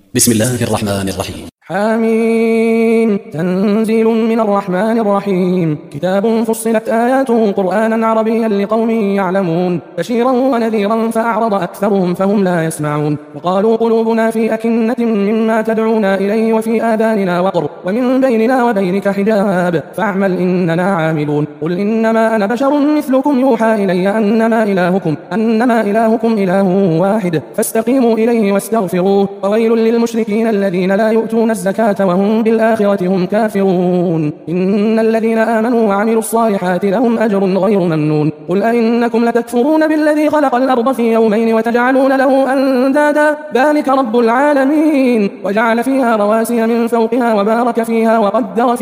بسم الله الرحمن الرحيم. حميم تنزيل من الرحمن الرحيم. كتاب فصلت آياته قرآنا عربيا لقوم يعلمون بشيرا ونذيرا فأعرض أكثرهم فهم لا يسمعون. وقالوا قلوبنا في أكنة مما تدعونا إليه وفي آذاننا وقر ومن بيننا وبينك حجاب فاعمل إننا عاملون. قل إنما أنا بشر مثلكم يوحى إلي أنما إلهكم إله واحد فاستقيموا إليه واستغفروه. وويل للمشركين الذين لا يؤتون الزكاة وهم بالآخرة هم كافرون. إن الذين آمنوا وعملوا الصالحات لهم أجر غير ممنون. قل أئنكم لتكفرون بالذي خلق الأرض في يومين وتجعلون له أندادا ذلك رب العالمين. وجعل فيها رواسي من فوقها وبارك فيها وقدر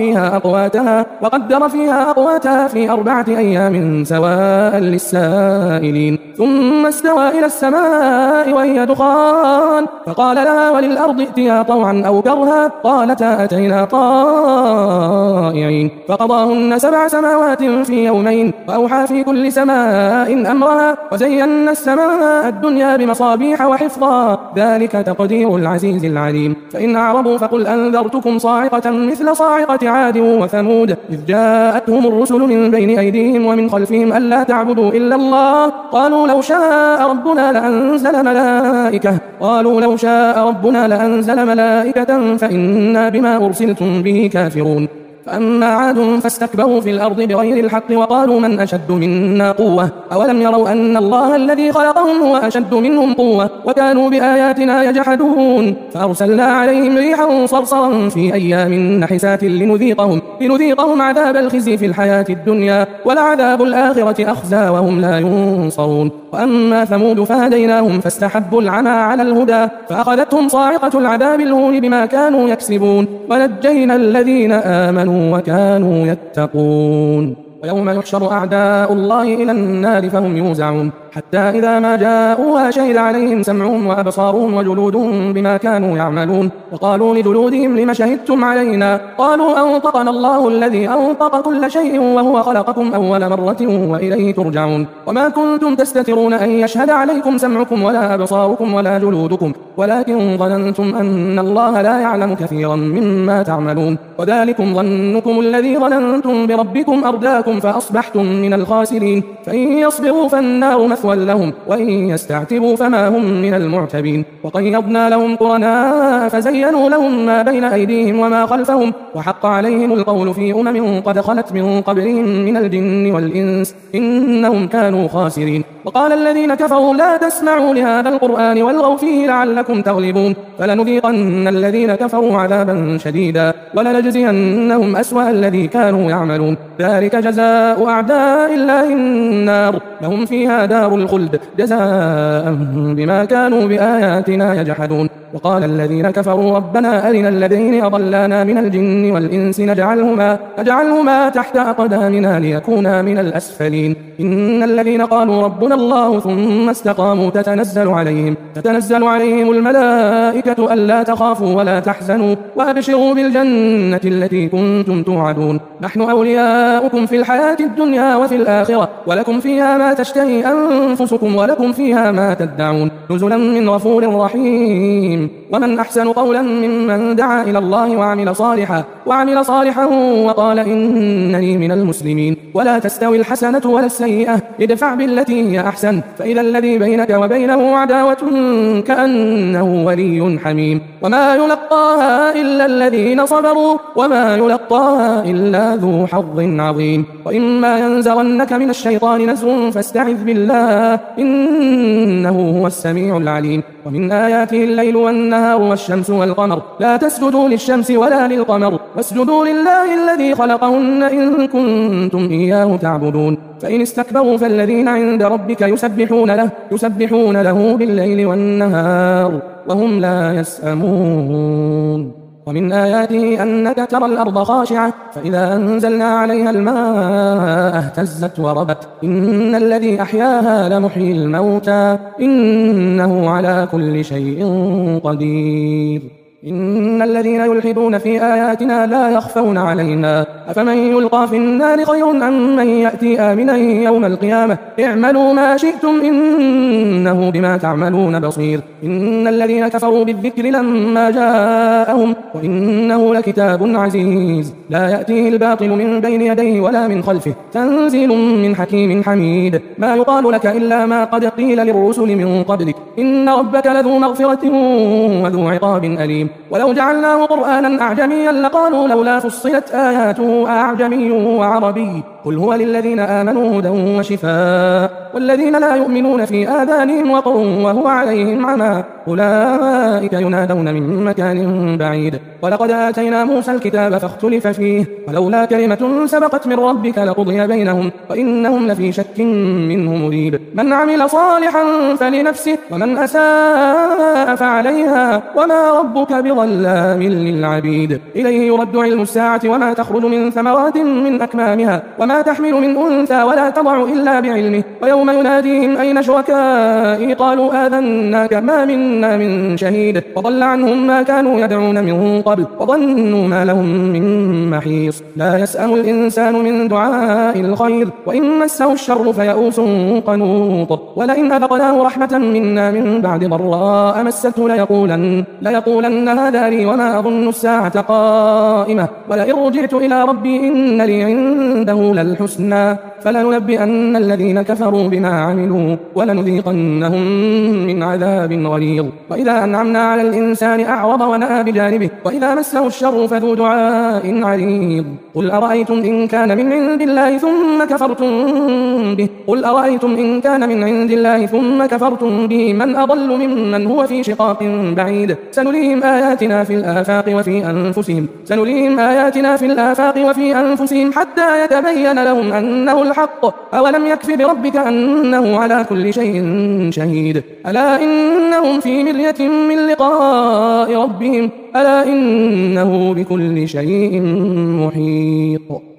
فيها أقواتها في 4 أيام سواء للسائلين. ثم استوى إلى السماء وهي دخان فقال لها وللأرض ائتيا طوعا أو كرها قالتا أتينا طائعين. فقضاهن 7 سماوات في يومين وأوحى في كل سماء أمرها وزينا السماء الدنيا بمصابيح وحفظا ذلك تقدير العزيز العليم. فإن أعرضوا فقل أنذرتكم صاعقة مثل صاعقة عاد وثمود إذ جاءتهم الرسل من بين أيديهم ومن خلفهم ألا تعبدوا إلا الله قالوا لو شاء ربنا لأنزل ملائكة فإنا بما أرسلتم به كافرون. فأما عاد فاستكبروا في الأرض بغير الحق وقالوا من أشد منا قوة أولم يروا أن الله الذي خلقهم هو أشد منهم قوة وكانوا بآياتنا يجحدون. فأرسلنا عليهم ريحا صرصرا في أيام نحسات لنذيقهم عذاب الخزي في الحياة الدنيا ولعذاب الآخرة أخزى وهم لا ينصرون. وأما ثمود فهديناهم فاستحبوا العمى على الهدى فأخذتهم صاعقة العذاب الهون بما كانوا يكسبون ونجينا الذين آمنوا وكانوا يتقون. ويوم يحشر أعداء الله إلى النار فهم يوزعون حتى إذا ما جاءوها شهد عليهم سمعهم وأبصارهم وجلودهم بما كانوا يعملون. وقالوا لجلودهم لم شهدتم علينا قالوا أنطقنا الله الذي أنطق كل شيء وهو خلقكم أول مرة وإليه ترجعون. وما كنتم تستترون أن يشهد عليكم سمعكم ولا أبصاركم ولا جلودكم ولكن ظننتم أن الله لا يعلم كثيرا مما تعملون. وذلكم ظنكم الذي ظننتم بربكم أرداكم فأصبحتم من الخاسرين. فإن يصبروا فالنار مثوى لهم وإن يستعتبوا فما هم من المعتبين. وقيضنا لهم قرناء فزينوا لهم ما بين أيديهم وما خلفهم وحق عليهم القول في قد خلت من قبلهم من الجن والإنس إنهم كانوا خاسرين. وقال الذين كفروا لا تسمعوا لهذا القرآن والغوا فيه لعلكم تغلبون. فلنذيقن الذين كفروا عذابا شديدا ولنجزينهم أسوأ الذي كانوا يعملون. ذلك جزاء أعداء الله النار لهم فيها دار الخلد جزاء بما كانوا بآياتنا يجحدون. وقال الذين كفروا ربنا أرنا الذين أضلانا من الجن والإنس نجعلهما تحت أقدامنا ليكونا من الأسفلين. إن الذين قالوا ربنا الله ثم استقاموا تتنزل عليهم الملائكة ألا تخافوا ولا تحزنوا وأبشروا بالجنة التي كنتم توعدون نحن أولياؤكم في الحياة الدنيا وفي الآخرة ولكم فيها ما تشتهي أنفسكم ولكم فيها ما تدعون نزلا من غفور رحيم. ومن أحسن قولا ممن دعا إلى الله وعمل صالحا وقال إنني من المسلمين. ولا تستوي الحسنة ولا السيئة ادفع بالتي هي أحسن فإذا الذي بينك وبينه عداوة كأنه ولي حميم. وما يلقاها إلا الذين صبروا وما يلقاها إلا ذو حظ عظيم. وإما ينزغنك من الشيطان نزغ فاستعذ بالله إنه هو السميع العليم. ومن آياته الليل والنهار والشمس والقمر لا تسجدوا للشمس ولا للقمر واسجدوا لله الذي خلقهن إن كنتم إياه تعبدون. فإن استكبروا فالذين عند ربك يسبحون له بالليل والنهار وهم لا يسأمون. ومن آياته أنك ترى الأرض خاشعة فإذا أنزلنا عليها الماء اهتزت وربت إن الذي أحياها لمحيي الموتى إنه على كل شيء قدير. إن الذين يلحدون في آياتنا لا يخفون علينا أفمن يلقى في النار خير أم من يأتي آمنا يوم القيامة اعملوا ما شئتم إنه بما تعملون بصير إن الذين كفروا بالذكر لما جاءهم وإنه لكتاب عزيز لا يأتيه الباطل من بين يديه ولا من خلفه تنزيل من حكيم حميد ما يقال لك إلا ما قد قيل للرسل من قبلك إن ربك لذو مغفرة وذو عقاب أليم ولو جعلناه قرآنا أعجميا لقالوا لولا فصلت آياته أعجمي وعربي قل هو للذين آمنوا هدى وشفاء والذين لا يؤمنون في آذانهم وقر وهو عليهم عمى أولئك ينادون من مكان بعيد ولقد آتينا موسى الكتاب فاختلف فيه ولولا كلمة سبقت من ربك لقضي بينهم وإنهم لفي شك منه مريب من عمل صالحا فلنفسه ومن أساء فعليها وما ربك بظلام للعبيد إليه يرد علم الساعة وما تخرج من ثمرات من أكمامها وما تحمل من أنثى ولا تضع إلا بعلمه ويوم يناديهم أين شركائي قالوا آذناك ما منا من شهيد وضل عنهم ما كانوا يدعون من قبل وظنوا ما لهم من محيص لا يسأم الإنسان من دعاء الخير وإن مسه الشر فيئوس قنوط ولئن أذقناه رحمة منا من بعد ضراء مسته ليقولن هذا لي وما أظن الساعة قائمة ولئن رجعت إلى ربي إن لي عنده للحسنى فلننبئن الذين كفروا بما عملوا ولنذيقنهم من عذاب غليظ وإذا أنعمنا على الإنسان أعرض ونأى بجانبه وإذا مسه الشر فذو دعاء عريض قل أرأيتم إن كان من عند الله ثم كفرتم به من أضل ممن هو في شقاق بعيد سنريهم آياتنا في الآفاق وفي أنفسهم حتى يتبين لهم أنه الحق أولم يكف بربك أنه على كل شيء شهيد ألا إنهم في مرية من لقاء ربهم ألا إنه بكل شيء محيط